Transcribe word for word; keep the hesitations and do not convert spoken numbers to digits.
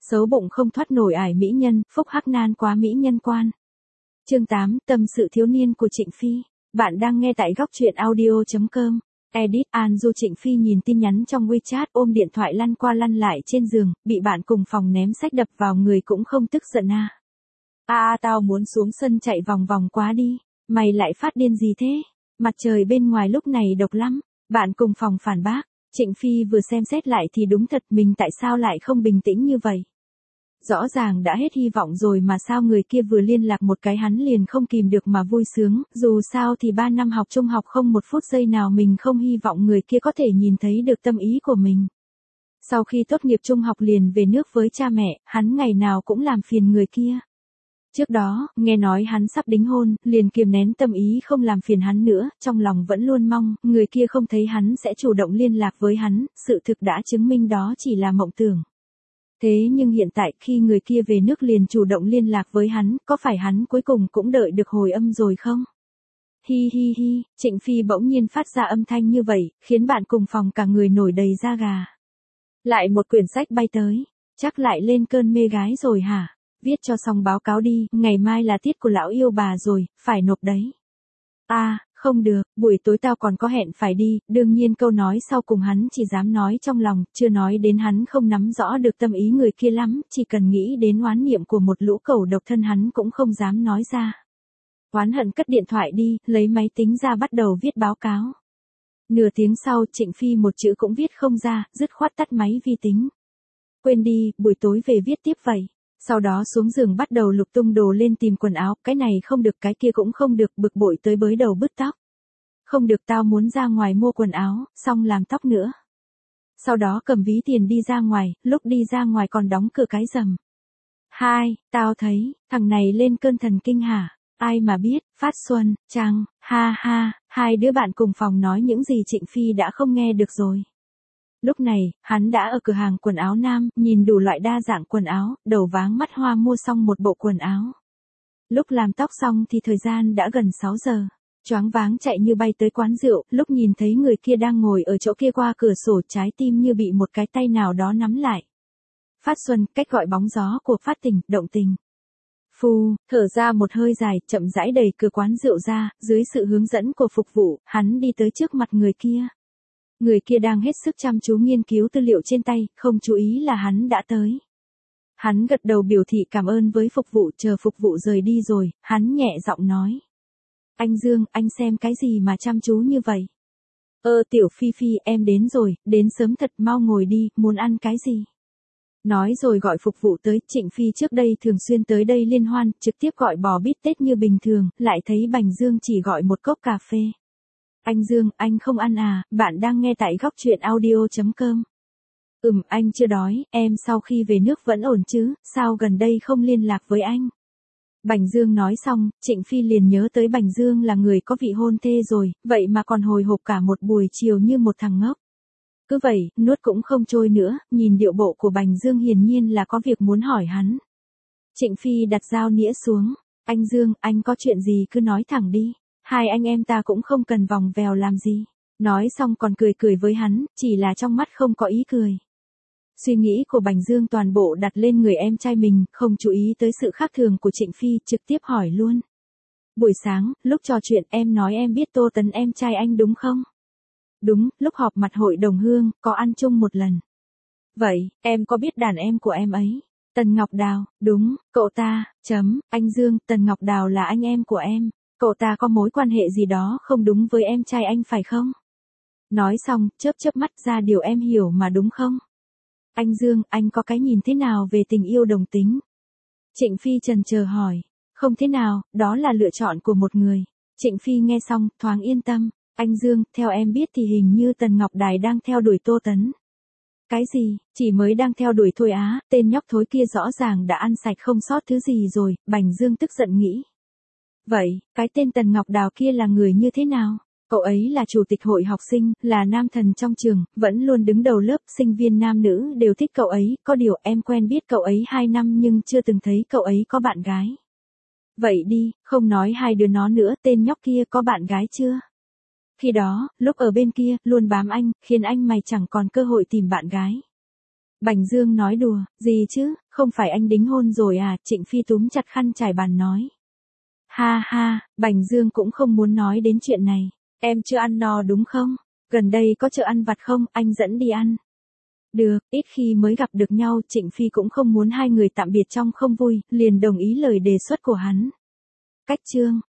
Xấu bụng không thoát nổi ải mỹ nhân, phúc hắc nan quá mỹ nhân quan. Chương tám, tâm sự thiếu niên của Trịnh Phi. Bạn đang nghe tại góc truyện audio chấm com. Edit An Du. Trịnh Phi nhìn tin nhắn trong WeChat, ôm điện thoại lăn qua lăn lại trên giường, bị bạn cùng phòng ném sách đập vào người cũng không tức giận à. À, à tao muốn xuống sân chạy vòng vòng quá đi. Mày lại phát điên gì thế? Mặt trời bên ngoài lúc này độc lắm. Bạn cùng phòng phản bác. Trịnh Phi vừa xem xét lại thì đúng thật, mình tại sao lại không bình tĩnh như vậy? Rõ ràng đã hết hy vọng rồi mà sao người kia vừa liên lạc một cái hắn liền không kìm được mà vui sướng, dù sao thì ba năm học trung học không một phút giây nào mình không hy vọng người kia có thể nhìn thấy được tâm ý của mình. Sau khi tốt nghiệp trung học liền về nước với cha mẹ, hắn ngày nào cũng làm phiền người kia. Trước đó, nghe nói hắn sắp đính hôn, liền kiềm nén tâm ý không làm phiền hắn nữa, trong lòng vẫn luôn mong, người kia không thấy hắn sẽ chủ động liên lạc với hắn, sự thực đã chứng minh đó chỉ là mộng tưởng. Thế nhưng hiện tại khi người kia về nước liền chủ động liên lạc với hắn, có phải hắn cuối cùng cũng đợi được hồi âm rồi không? Hi hi hi, Trịnh Phi bỗng nhiên phát ra âm thanh như vậy, khiến bạn cùng phòng cả người nổi đầy da gà. Lại một quyển sách bay tới, chắc lại lên cơn mê gái rồi hả? Viết cho xong báo cáo đi, ngày mai là tiết của lão yêu bà rồi, phải nộp đấy. À, không được, buổi tối tao còn có hẹn phải đi, đương nhiên câu nói sau cùng hắn chỉ dám nói trong lòng, chưa nói đến hắn không nắm rõ được tâm ý người kia lắm, chỉ cần nghĩ đến oán niệm của một lũ cẩu độc thân hắn cũng không dám nói ra. Oán hận cất điện thoại đi, lấy máy tính ra bắt đầu viết báo cáo. Nửa tiếng sau, Trịnh Phi một chữ cũng viết không ra, dứt khoát tắt máy vi tính. Quên đi, buổi tối về viết tiếp vậy. Sau đó xuống giường bắt đầu lục tung đồ lên tìm quần áo, cái này không được cái kia cũng không được, bực bội tới bới đầu bứt tóc. Không được, tao muốn ra ngoài mua quần áo, xong làm tóc nữa. Sau đó cầm ví tiền đi ra ngoài, lúc đi ra ngoài còn đóng cửa cái rầm. Hai, tao thấy, thằng này lên cơn thần kinh hả? Ai mà biết, Phát Xuân, Trăng, ha ha, hai đứa bạn cùng phòng nói những gì Trịnh Phi đã không nghe được rồi. Lúc này, hắn đã ở cửa hàng quần áo nam, nhìn đủ loại đa dạng quần áo, đầu váng mắt hoa mua xong một bộ quần áo. Lúc làm tóc xong thì thời gian đã gần sáu giờ. Choáng váng chạy như bay tới quán rượu, lúc nhìn thấy người kia đang ngồi ở chỗ kia qua cửa sổ, trái tim như bị một cái tay nào đó nắm lại. Phát Xuân, cách gọi bóng gió của Phát Tình, động tình. Phu, thở ra một hơi dài, chậm rãi đẩy cửa quán rượu ra, dưới sự hướng dẫn của phục vụ, hắn đi tới trước mặt người kia. Người kia đang hết sức chăm chú nghiên cứu tư liệu trên tay, không chú ý là hắn đã tới. Hắn gật đầu biểu thị cảm ơn với phục vụ, chờ phục vụ rời đi rồi, hắn nhẹ giọng nói. Anh Dương, anh xem cái gì mà chăm chú như vậy? Ơ Tiểu Phi Phi, em đến rồi, đến sớm thật, mau ngồi đi, muốn ăn cái gì? Nói rồi gọi phục vụ tới. Trịnh Phi trước đây thường xuyên tới đây liên hoan, trực tiếp gọi bò bít tết như bình thường, lại thấy Bành Dương chỉ gọi một cốc cà phê. Anh Dương, anh không ăn à? Bạn đang nghe tại góc truyện audio chấm com. Ừm, anh chưa đói, em sau khi về nước vẫn ổn chứ, sao gần đây không liên lạc với anh? Bành Dương nói xong, Trịnh Phi liền nhớ tới Bành Dương là người có vị hôn thê rồi, vậy mà còn hồi hộp cả một buổi chiều như một thằng ngốc. Cứ vậy, nuốt cũng không trôi nữa, nhìn điệu bộ của Bành Dương hiển nhiên là có việc muốn hỏi hắn. Trịnh Phi đặt dao nĩa xuống. Anh Dương, anh có chuyện gì cứ nói thẳng đi. Hai anh em ta cũng không cần vòng vèo làm gì. Nói xong còn cười cười với hắn, chỉ là trong mắt không có ý cười. Suy nghĩ của Bành Dương toàn bộ đặt lên người em trai mình, không chú ý tới sự khác thường của Trịnh Phi, trực tiếp hỏi luôn. Buổi sáng, lúc trò chuyện em nói em biết Tô Tấn em trai anh đúng không? Đúng, lúc họp mặt hội đồng hương, có ăn chung một lần. Vậy, em có biết đàn em của em ấy? Tần Ngọc Đào, đúng, cậu ta, chấm, anh Dương, Tần Ngọc Đào là anh em của em. Cậu ta có mối quan hệ gì đó không đúng với em trai anh phải không? Nói xong, chớp chớp mắt ra điều em hiểu mà đúng không? Anh Dương, anh có cái nhìn thế nào về tình yêu đồng tính? Trịnh Phi chần chờ hỏi. Không thế nào, đó là lựa chọn của một người. Trịnh Phi nghe xong, thoáng yên tâm. Anh Dương, theo em biết thì hình như Tần Ngọc Đài đang theo đuổi Tô Tấn. Cái gì, chỉ mới đang theo đuổi thôi á, tên nhóc thối kia rõ ràng đã ăn sạch không sót thứ gì rồi, Bành Dương tức giận nghĩ. Vậy, cái tên Tần Ngọc Đào kia là người như thế nào? Cậu ấy là chủ tịch hội học sinh, là nam thần trong trường, vẫn luôn đứng đầu lớp, sinh viên nam nữ đều thích cậu ấy, có điều em quen biết cậu ấy hai năm nhưng chưa từng thấy cậu ấy có bạn gái. Vậy đi, không nói hai đứa nó nữa, tên nhóc kia có bạn gái chưa? Khi đó, lúc ở bên kia, luôn bám anh, khiến anh mày chẳng còn cơ hội tìm bạn gái. Bành Dương nói đùa, gì chứ, không phải anh đính hôn rồi à, Trịnh Phi túm chặt khăn trải bàn nói. Ha ha, Bành Dương cũng không muốn nói đến chuyện này. Em chưa ăn no đúng không? Gần đây có chợ ăn vặt không, anh dẫn đi ăn. Được, ít khi mới gặp được nhau, Trịnh Phi cũng không muốn hai người tạm biệt trong không vui, liền đồng ý lời đề xuất của hắn. Cách chương